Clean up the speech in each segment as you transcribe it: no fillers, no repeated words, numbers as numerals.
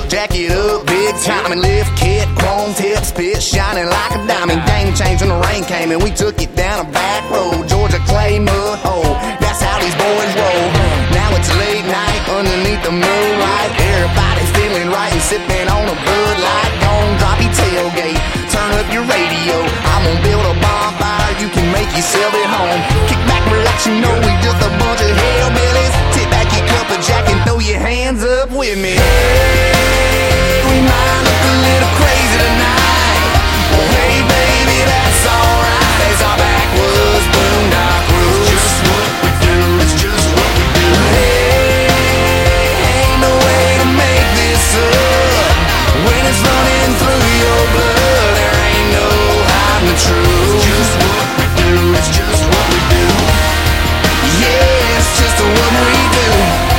Jack it up, big time and lift kit, chrome tip, spit shining like a diamond. Game changed when the rain came and we took it down a back road. Georgia clay mud hole, that's how these boys roll. Now it's late night underneath the moonlight. Everybody's feeling right and sipping on a Bud Light. Gonna drop your tailgate, turn up your radio. I'm gonna build a bonfire, you can make yourself at home. Kick back, relax, you know we just a bunch of hillbillies. Tip back your cup of Jack and throw your hands up with me. Hey, we might look a little crazy tonight. Well, hey baby, that's alright. It's our backwoods boondock roots. It's just what we do, it's just what we do. Hey, ain't no way to make this up. When it's running through your blood, there ain't no hiding the truth. It's just what we do, it's just what we do. Yeah, it's just what we do.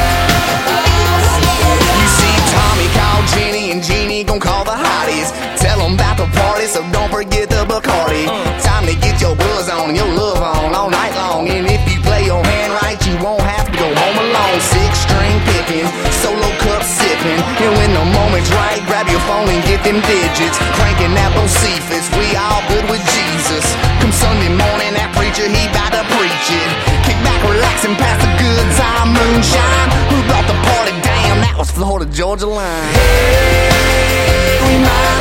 You see, Tommy called Jenny and Jeannie gon' call the hotties. Tell them about the party, so don't forget the Bacardi. Time to get your buzz on and your love on all night long. And if you play your hand right, you won't have to go home alone. 6-string picking, solo cup sipping. And when the moment's right, grab your phone and get them digits. Cranking that Bocephus, we all good with Jesus. Come Sunday morning, that preacher, he bout to preach it. Kick back, relax, and pass the good time moonshine. Who brought the party down? That was Florida Georgia Line. Hey, we might